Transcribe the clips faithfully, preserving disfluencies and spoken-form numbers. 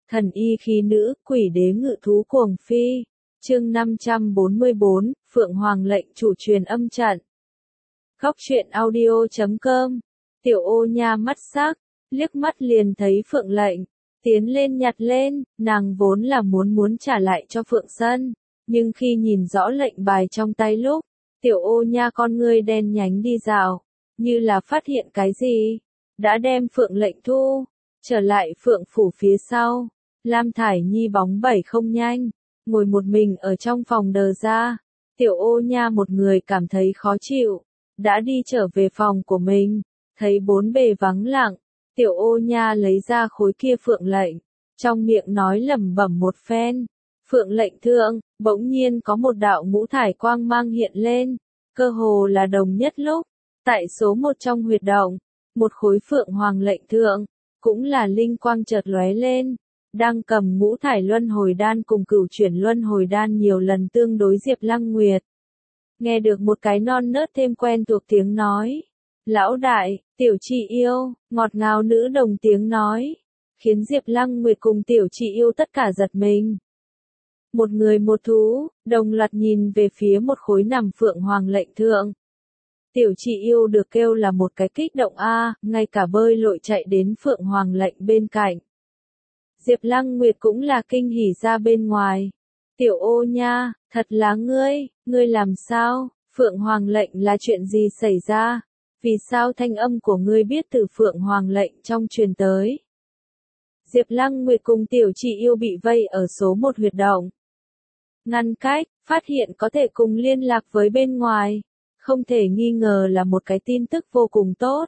Thần y khí nữ, quỷ đế ngự thú cuồng phi. Chương năm trăm bốn mươi bốn, Phượng Hoàng lệnh chủ truyền âm trận. Góc truyện audio chấm com. Tiểu Ô Nha mắt sắc, liếc mắt liền thấy Phượng lệnh, tiến lên nhặt lên, nàng vốn là muốn muốn trả lại cho Phượng Sân, nhưng khi nhìn rõ lệnh bài trong tay lúc, Tiểu Ô Nha con ngươi đen nhánh đi dạo, như là phát hiện cái gì, đã đem Phượng lệnh thu, trở lại Phượng phủ phía sau. Lam Thải Nhi bóng bẩy không nhanh, ngồi một mình ở trong phòng đờ ra. Tiểu Ô Nha một người cảm thấy khó chịu, đã đi trở về phòng của mình, thấy bốn bề vắng lặng, Tiểu Ô Nha lấy ra khối kia Phượng lệnh, trong miệng nói lẩm bẩm một phen. Phượng lệnh thượng, bỗng nhiên có một đạo ngũ thải quang mang hiện lên, cơ hồ là đồng nhất lúc, tại số một trong huyệt động, một khối Phượng Hoàng lệnh thượng, cũng là linh quang chợt lóe lên. Đang cầm ngũ thải luân hồi đan cùng cửu chuyển luân hồi đan nhiều lần tương đối Diệp Lăng Nguyệt. Nghe được một cái non nớt thêm quen thuộc tiếng nói. Lão đại, tiểu chị yêu, ngọt ngào nữ đồng tiếng nói. Khiến Diệp Lăng Nguyệt cùng tiểu chị yêu tất cả giật mình. Một người một thú, đồng loạt nhìn về phía một khối nằm Phượng Hoàng lệnh thượng. Tiểu chị yêu được kêu là một cái kích động a, ngay cả bơi lội chạy đến Phượng Hoàng lệnh bên cạnh. Diệp Lăng Nguyệt cũng là kinh hỉ ra bên ngoài. Tiểu Ô Nha, thật là ngươi, ngươi làm sao? Phượng Hoàng lệnh là chuyện gì xảy ra? Vì sao thanh âm của ngươi biết từ Phượng Hoàng lệnh trong truyền tới? Diệp Lăng Nguyệt cùng tiểu chị yêu bị vây ở số một huyệt động. Ngăn cách, phát hiện có thể cùng liên lạc với bên ngoài. Không thể nghi ngờ là một cái tin tức vô cùng tốt.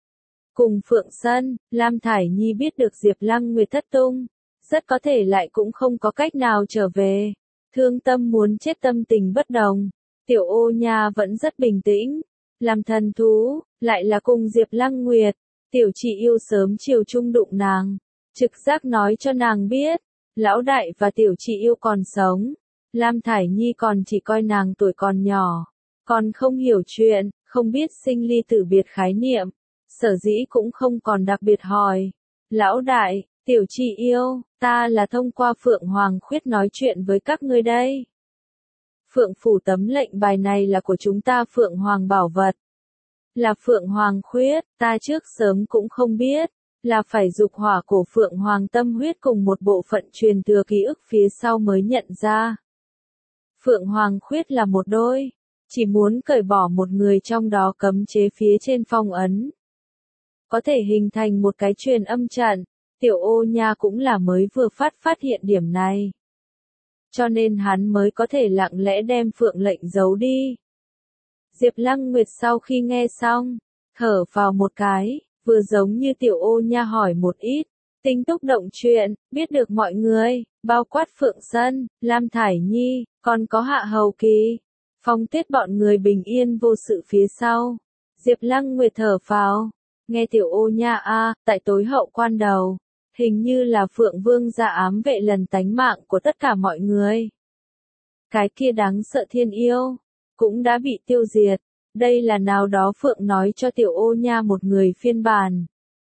Cùng Phượng Sân, Lam Thải Nhi biết được Diệp Lăng Nguyệt thất tung, rất có thể lại cũng không có cách nào trở về. Thương tâm muốn chết tâm tình bất đồng, Tiểu Ô Nha vẫn rất bình tĩnh, làm thần thú, lại là cùng Diệp Lăng Nguyệt, tiểu chị yêu sớm chiều chung đụng nàng, trực giác nói cho nàng biết, lão đại và tiểu chị yêu còn sống, Lam Thải Nhi còn chỉ coi nàng tuổi còn nhỏ, còn không hiểu chuyện, không biết sinh ly tử biệt khái niệm. Sở dĩ cũng không còn đặc biệt hỏi. Lão đại, tiểu chị yêu, ta là thông qua Phượng Hoàng Khuyết nói chuyện với các ngươi đây. Phượng phủ tấm lệnh bài này là của chúng ta Phượng Hoàng bảo vật. Là Phượng Hoàng Khuyết, ta trước sớm cũng không biết, là phải dục hỏa của Phượng Hoàng tâm huyết cùng một bộ phận truyền thừa ký ức phía sau mới nhận ra. Phượng Hoàng Khuyết là một đôi, chỉ muốn cởi bỏ một người trong đó cấm chế phía trên phong ấn. Có thể hình thành một cái truyền âm trận, Tiểu Ô Nha cũng là mới vừa phát phát hiện điểm này. Cho nên hắn mới có thể lặng lẽ đem Phượng lệnh giấu đi. Diệp Lăng Nguyệt sau khi nghe xong, thở vào một cái, vừa giống như Tiểu Ô Nha hỏi một ít, tinh túc động chuyện, biết được mọi người, bao quát Phượng Sân, Lam Thải Nhi, còn có Hạ Hầu Kỳ, Phong Tuyết bọn người bình yên vô sự phía sau. Diệp Lăng Nguyệt thở phào. Nghe Tiểu Ô Nha a, tại tối hậu quan đầu, hình như là Phượng Vương gia ám vệ lần tánh mạng của tất cả mọi người. Cái kia đáng sợ thiên yêu, cũng đã bị tiêu diệt, đây là nào đó Phượng nói cho Tiểu Ô Nha một người phiên bản.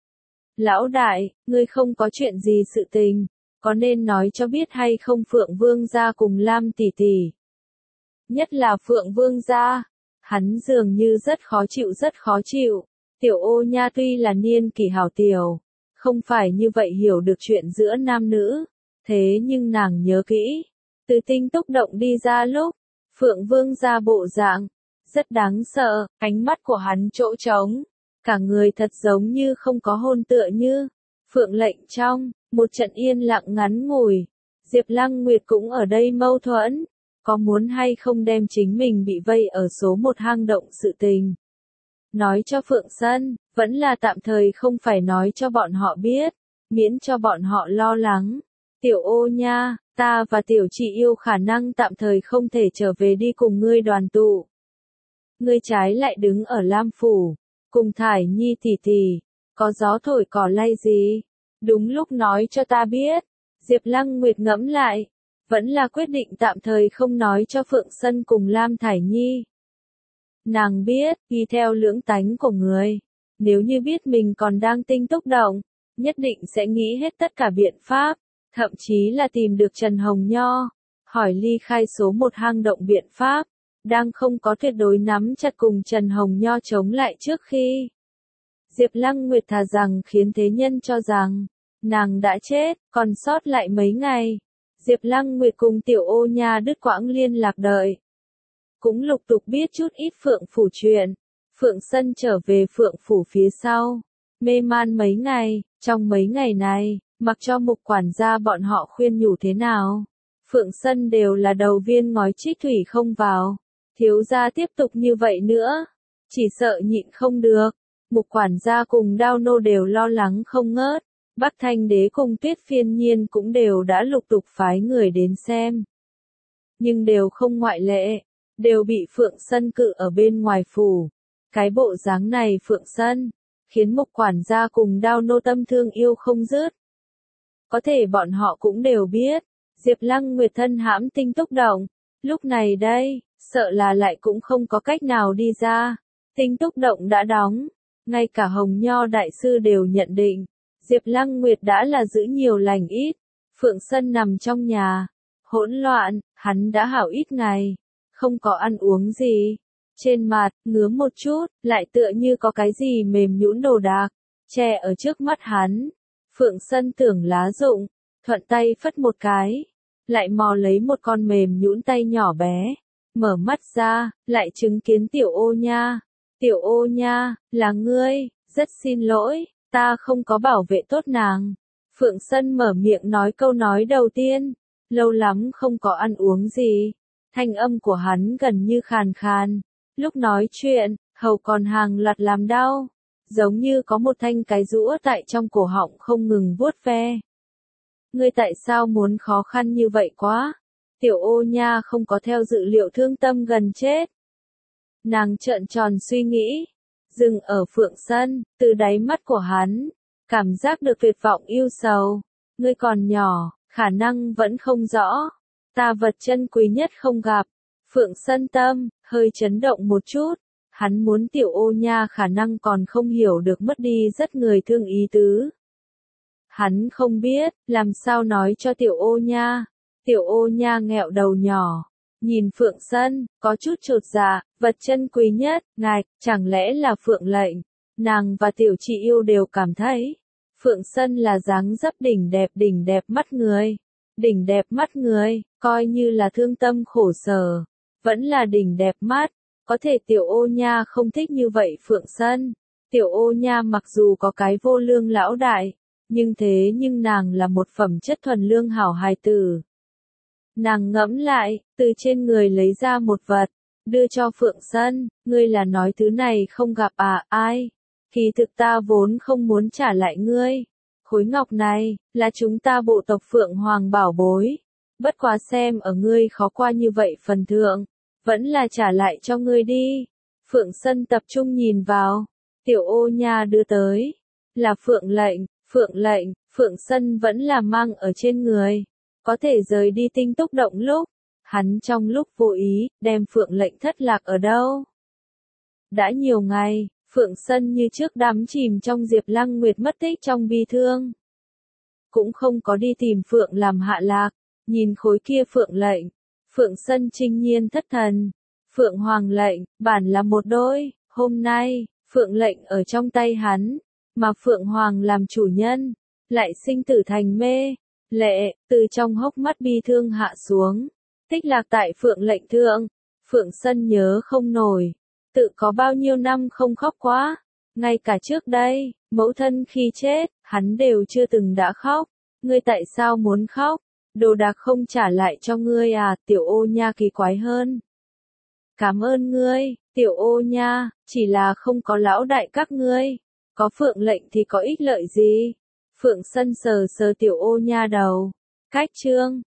Lão đại, ngươi không có chuyện gì sự tình, có nên nói cho biết hay không Phượng Vương gia cùng Lam tỷ tỷ. Nhất là Phượng Vương gia, hắn dường như rất khó chịu rất khó chịu. Tiểu Ô Nha tuy là niên kỷ hảo tiểu, không phải như vậy hiểu được chuyện giữa nam nữ, thế nhưng nàng nhớ kỹ, từ tinh túc động đi ra lúc, Phượng Vương ra bộ dạng, rất đáng sợ, ánh mắt của hắn chỗ trống, cả người thật giống như không có hồn tựa như, Phượng lệnh trong, một trận yên lặng ngắn ngủi, Diệp Lăng Nguyệt cũng ở đây mâu thuẫn, có muốn hay không đem chính mình bị vây ở số một hang động sự tình. Nói cho Phượng Sân, vẫn là tạm thời không phải nói cho bọn họ biết, miễn cho bọn họ lo lắng. Tiểu Ô Nha, ta và tiểu chị yêu khả năng tạm thời không thể trở về đi cùng ngươi đoàn tụ. Ngươi trái lại đứng ở Lam Phủ, cùng Thải Nhi tỷ tỷ, có gió thổi cỏ lay gì? Đúng lúc nói cho ta biết. Diệp Lăng Nguyệt ngẫm lại, vẫn là quyết định tạm thời không nói cho Phượng Sân cùng Lam Thải Nhi. Nàng biết, y theo lưỡng tánh của người, nếu như biết mình còn đang tinh túc động, nhất định sẽ nghĩ hết tất cả biện pháp, thậm chí là tìm được Trần Hồng Nho, hỏi ly khai số một hang động biện pháp, đang không có tuyệt đối nắm chặt cùng Trần Hồng Nho chống lại trước khi. Diệp Lăng Nguyệt thà rằng khiến thế nhân cho rằng, nàng đã chết, còn sót lại mấy ngày. Diệp Lăng Nguyệt cùng Tiểu Ô Nha đứt quãng liên lạc đợi. Cũng lục tục biết chút ít Phượng Phủ chuyện. Phượng Sân trở về Phượng Phủ phía sau. Mê man mấy ngày, trong mấy ngày này, mặc cho Mục quản gia bọn họ khuyên nhủ thế nào. Phượng Sân đều là đầu viên ngói trích thủy không vào. Thiếu gia tiếp tục như vậy nữa, chỉ sợ nhịn không được. Mục quản gia cùng Đao Nô đều lo lắng không ngớt. Bắc Thanh Đế cùng Tuyết Phiên Nhiên cũng đều đã lục tục phái người đến xem. Nhưng đều không ngoại lệ, đều bị Phượng Sân cự ở bên ngoài phủ. Cái bộ dáng này Phượng Sân, khiến Mục quản gia cùng Đao Nô tâm thương yêu không dứt. Có thể bọn họ cũng đều biết, Diệp Lăng Nguyệt thân hãm Tinh Túc Động, lúc này đây, sợ là lại cũng không có cách nào đi ra. Tinh Túc Động đã đóng, ngay cả Hồng Nho đại sư đều nhận định, Diệp Lăng Nguyệt đã là giữ nhiều lành ít. Phượng Sân nằm trong nhà, hỗn loạn, hắn đã hảo ít ngày, không có ăn uống gì. Trên mặt, ngứa một chút, lại tựa như có cái gì mềm nhũn đồ đạc, che ở trước mắt hắn. Phượng Sân tưởng lá rụng, thuận tay phất một cái, lại mò lấy một con mềm nhũn tay nhỏ bé, mở mắt ra, lại chứng kiến Tiểu Ô Nha. Tiểu Ô Nha, là ngươi, rất xin lỗi, ta không có bảo vệ tốt nàng. Phượng Sân mở miệng nói câu nói đầu tiên, lâu lắm không có ăn uống gì. Thanh âm của hắn gần như khàn khàn, lúc nói chuyện, hầu còn hàng loạt làm đau, giống như có một thanh cái rũa tại trong cổ họng không ngừng vuốt ve. Ngươi tại sao muốn khó khăn như vậy quá? Tiểu Ô Nha không có theo dự liệu thương tâm gần chết. Nàng trợn tròn suy nghĩ, dừng ở Phượng Sân, từ đáy mắt của hắn, cảm giác được tuyệt vọng yêu sầu. Ngươi còn nhỏ, khả năng vẫn không rõ. Ta vật chân quý nhất không gặp. Phượng Sân tâm, hơi chấn động một chút. Hắn muốn Tiểu Ô Nha khả năng còn không hiểu được mất đi rất người thương ý tứ. Hắn không biết, làm sao nói cho Tiểu Ô Nha. Tiểu Ô Nha nghẹo đầu nhỏ, nhìn Phượng Sân, có chút chột dạ, vật chân quý nhất, ngài, chẳng lẽ là Phượng lệnh. Nàng và Tiểu Chị Yêu đều cảm thấy, Phượng Sân là dáng dấp đỉnh đẹp đỉnh đẹp mắt người. Đỉnh đẹp mắt người, coi như là thương tâm khổ sở, vẫn là đỉnh đẹp mắt. Có thể Tiểu Ô Nha không thích như vậy Phượng Sân. Tiểu Ô Nha mặc dù có cái vô lương lão đại, nhưng thế nhưng nàng là một phẩm chất thuần lương hảo hài tử. Nàng ngẫm lại, từ trên người lấy ra một vật, đưa cho Phượng Sân, ngươi là nói thứ này không gặp à, ai? Kỳ thực ta vốn không muốn trả lại ngươi. Khối ngọc này, là chúng ta bộ tộc Phượng Hoàng bảo bối. Bất quá xem ở ngươi khó qua như vậy phần thượng, vẫn là trả lại cho ngươi đi. Phượng Sân tập trung nhìn vào, Tiểu Ô Nha đưa tới, là Phượng lệnh, Phượng lệnh, Phượng Sân vẫn là mang ở trên người. Có thể rời đi Tinh Túc Động lúc, hắn trong lúc vô ý, đem Phượng lệnh thất lạc ở đâu. Đã nhiều ngày, Phượng Sân như trước đắm chìm trong Diệp Lăng Nguyệt mất tích trong bi thương. Cũng không có đi tìm Phượng làm hạ lạc, nhìn khối kia Phượng lệnh. Phượng Sân trinh nhiên thất thần. Phượng Hoàng lệnh, bản là một đôi, hôm nay, Phượng lệnh ở trong tay hắn, mà Phượng Hoàng làm chủ nhân, lại sinh tử thành mê. Lệ, từ trong hốc mắt bi thương hạ xuống, tích lạc tại Phượng lệnh thượng. Phượng Sân nhớ không nổi, tự có bao nhiêu năm không khóc quá. Ngay cả trước đây, mẫu thân khi chết, hắn đều chưa từng đã khóc. Ngươi tại sao muốn khóc? Đồ đạc không trả lại cho ngươi à? Tiểu Ô Nha kỳ quái hơn. Cảm ơn ngươi, Tiểu Ô Nha, chỉ là không có lão đại các ngươi. Có Phượng lệnh thì có ích lợi gì? Phượng Sân sờ sờ Tiểu Ô Nha đầu. Cách chương